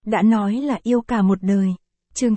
đã nói là yêu cả một đời. Chương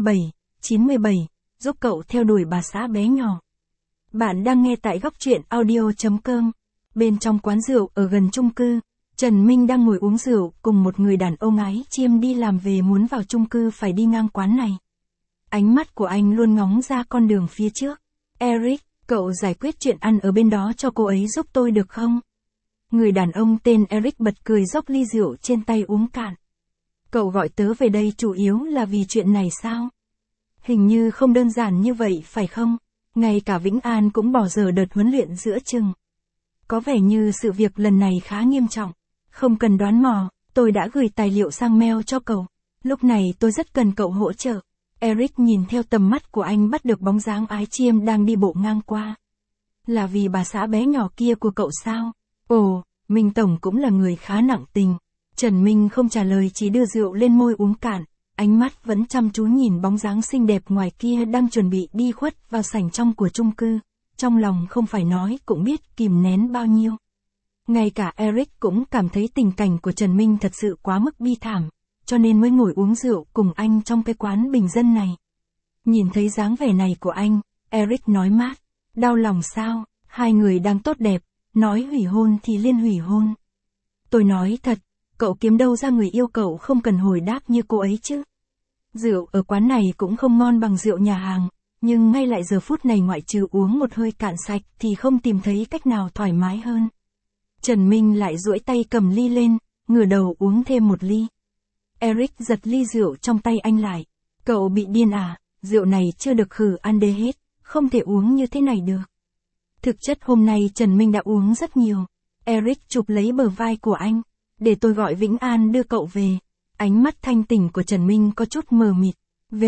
97, giúp cậu theo đuổi bà xã bé nhỏ. Bạn đang nghe tại góc truyện audio.com. Bên trong quán rượu ở gần chung cư, Trần Minh đang ngồi uống rượu cùng một người đàn ông ái chiêm đi làm về muốn vào chung cư phải đi ngang quán này. Ánh mắt của anh luôn ngóng ra con đường phía trước. Eric, cậu giải quyết chuyện ăn ở bên đó cho cô ấy giúp tôi được không? Người đàn ông tên Eric bật cười dốc ly rượu trên tay uống cạn. Cậu gọi tớ về đây chủ yếu là vì chuyện này sao? Hình như không đơn giản như vậy phải không? Ngay cả Vĩnh An cũng bỏ dở đợt huấn luyện giữa chừng. Có vẻ như sự việc lần này khá nghiêm trọng. Không cần đoán mò, tôi đã gửi tài liệu sang mail cho cậu. Lúc này tôi rất cần cậu hỗ trợ. Eric nhìn theo tầm mắt của anh bắt được bóng dáng ái chiêm đang đi bộ ngang qua. Là vì bà xã bé nhỏ kia của cậu sao? Ồ, Minh Tổng cũng là người khá nặng tình. Trần Minh không trả lời chỉ đưa rượu lên môi uống cạn. Ánh mắt vẫn chăm chú nhìn bóng dáng xinh đẹp ngoài kia đang chuẩn bị đi khuất vào sảnh trong của chung cư. Trong lòng không phải nói cũng biết kìm nén bao nhiêu. Ngay cả Eric cũng cảm thấy tình cảnh của Trần Minh thật sự quá mức bi thảm, cho nên mới ngồi uống rượu cùng anh trong cái quán bình dân này. Nhìn thấy dáng vẻ này của anh, Eric nói mát, đau lòng sao, hai người đang tốt đẹp, nói hủy hôn thì liên hủy hôn. Tôi nói thật, cậu kiếm đâu ra người yêu cậu không cần hồi đáp như cô ấy chứ. Rượu ở quán này cũng không ngon bằng rượu nhà hàng, nhưng ngay lại giờ phút này ngoại trừ uống một hơi cạn sạch thì không tìm thấy cách nào thoải mái hơn. Trần Minh lại duỗi tay cầm ly lên, ngửa đầu uống thêm một ly. Eric giật ly rượu trong tay anh lại. Cậu bị điên à, rượu này chưa được khử aldehyde, không thể uống như thế này được. Thực chất hôm nay Trần Minh đã uống rất nhiều. Eric chụp lấy bờ vai của anh, để tôi gọi Vĩnh An đưa cậu về. Ánh mắt thanh tỉnh của Trần Minh có chút mờ mịt.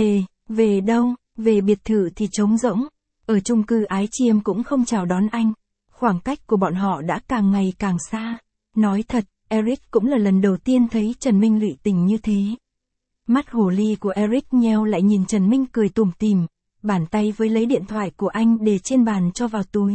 Về đâu, về biệt thự thì trống rỗng. Ở chung cư ái chiêm cũng không chào đón anh. Khoảng cách của bọn họ đã càng ngày càng xa. Nói thật, Eric cũng là lần đầu tiên thấy Trần Minh lụy tình như thế. Mắt hồ ly của Eric nheo lại nhìn Trần Minh cười tủm tỉm, bàn tay với lấy điện thoại của anh để trên bàn cho vào túi.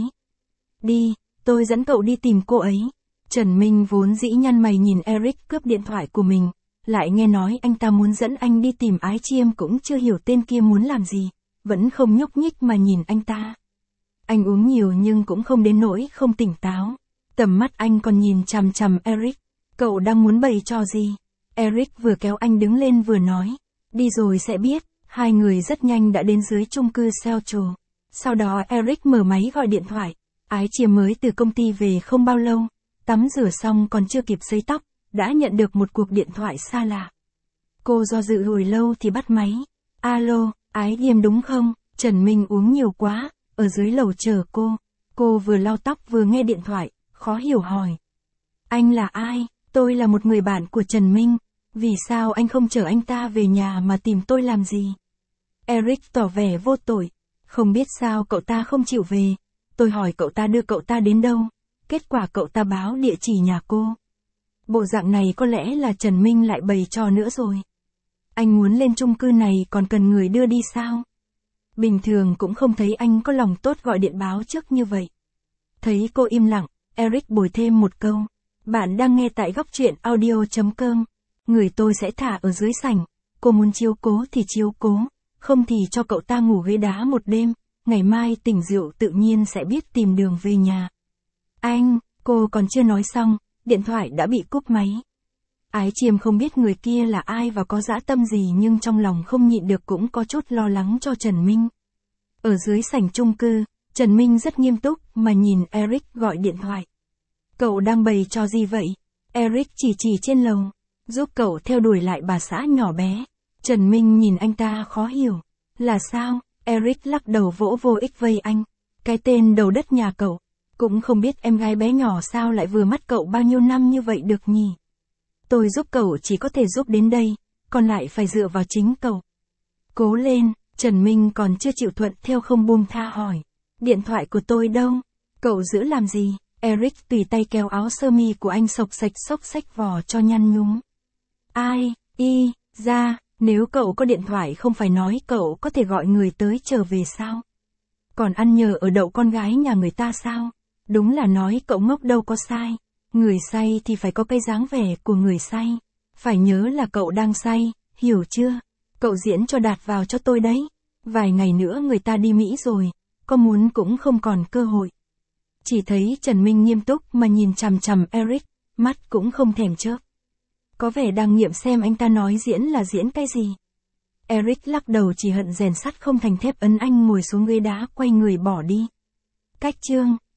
Đi, tôi dẫn cậu đi tìm cô ấy. Trần Minh vốn dĩ nhăn mày nhìn Eric cướp điện thoại của mình, lại nghe nói anh ta muốn dẫn anh đi tìm ái chiêm cũng chưa hiểu tên kia muốn làm gì, vẫn không nhúc nhích mà nhìn anh ta. Anh uống nhiều nhưng cũng không đến nỗi không tỉnh táo. Tầm mắt anh còn nhìn chằm chằm Eric. Cậu đang muốn bày trò gì? Eric vừa kéo anh đứng lên vừa nói. Đi rồi sẽ biết. Hai người rất nhanh đã đến dưới chung cư Central. Sau đó Eric mở máy gọi điện thoại. Ái chiêm mới từ công ty về không bao lâu. Tắm rửa xong còn chưa kịp sấy tóc, đã nhận được một cuộc điện thoại xa lạ. Cô do dự hồi lâu thì bắt máy. Alo, Ái Điềm đúng không? Trần Minh uống nhiều quá. Ở dưới lầu chờ cô. Cô vừa lau tóc vừa nghe điện thoại, khó hiểu hỏi. Anh là ai? Tôi là một người bạn của Trần Minh. Vì sao anh không chở anh ta về nhà mà tìm tôi làm gì? Eric tỏ vẻ vô tội. Không biết sao cậu ta không chịu về. Tôi hỏi cậu ta đưa cậu ta đến đâu. Kết quả cậu ta báo địa chỉ nhà cô. Bộ dạng này có lẽ là Trần Minh lại bày trò nữa rồi. Anh muốn lên chung cư này còn cần người đưa đi sao? Bình thường cũng không thấy anh có lòng tốt gọi điện báo trước như vậy. Thấy cô im lặng, Eric bồi thêm một câu. Bạn đang nghe tại góc truyện audio.com. Người tôi sẽ thả ở dưới sảnh. Cô muốn chiếu cố thì chiếu cố. Không thì cho cậu ta ngủ ghế đá một đêm. Ngày mai tỉnh rượu tự nhiên sẽ biết tìm đường về nhà. Anh, cô còn chưa nói xong. Điện thoại đã bị cúp máy. Ái chiêm không biết người kia là ai và có dã tâm gì nhưng trong lòng không nhịn được cũng có chút lo lắng cho Trần Minh. Ở dưới sảnh chung cư, Trần Minh rất nghiêm túc mà nhìn Eric gọi điện thoại. Cậu đang bày trò gì vậy? Eric chỉ trên lầu, giúp cậu theo đuổi lại bà xã nhỏ bé. Trần Minh nhìn anh ta khó hiểu. Là sao? Eric lắc đầu vỗ vô ích vây anh. Cái tên đầu đất nhà cậu. Cũng không biết em gái bé nhỏ sao lại vừa mắt cậu bao nhiêu năm như vậy được nhỉ? Tôi giúp cậu chỉ có thể giúp đến đây, còn lại phải dựa vào chính cậu. Cố lên, Trần Minh còn chưa chịu thuận theo không buông tha hỏi. Điện thoại của tôi đâu? Cậu giữ làm gì? Eric tùy tay kéo áo sơ mi của anh xộc xách vò cho nhăn nhúm. Ai, ra, nếu cậu có điện thoại không phải nói cậu có thể gọi người tới trở về sao? Còn ăn nhờ ở đậu con gái nhà người ta sao? Đúng là nói cậu ngốc đâu có sai. Người say thì phải có cái dáng vẻ của người say. Phải nhớ là cậu đang say, hiểu chưa? Cậu diễn cho đạt vào cho tôi đấy. Vài ngày nữa người ta đi Mỹ rồi, có muốn cũng không còn cơ hội. Chỉ thấy Trần Minh nghiêm túc mà nhìn chằm chằm Eric, mắt cũng không thèm chớp. Có vẻ đang nghiệm xem anh ta nói diễn là diễn cái gì. Eric lắc đầu chỉ hận rèn sắt không thành thép, ấn anh ngồi xuống ghế đá, quay người bỏ đi. Cách chương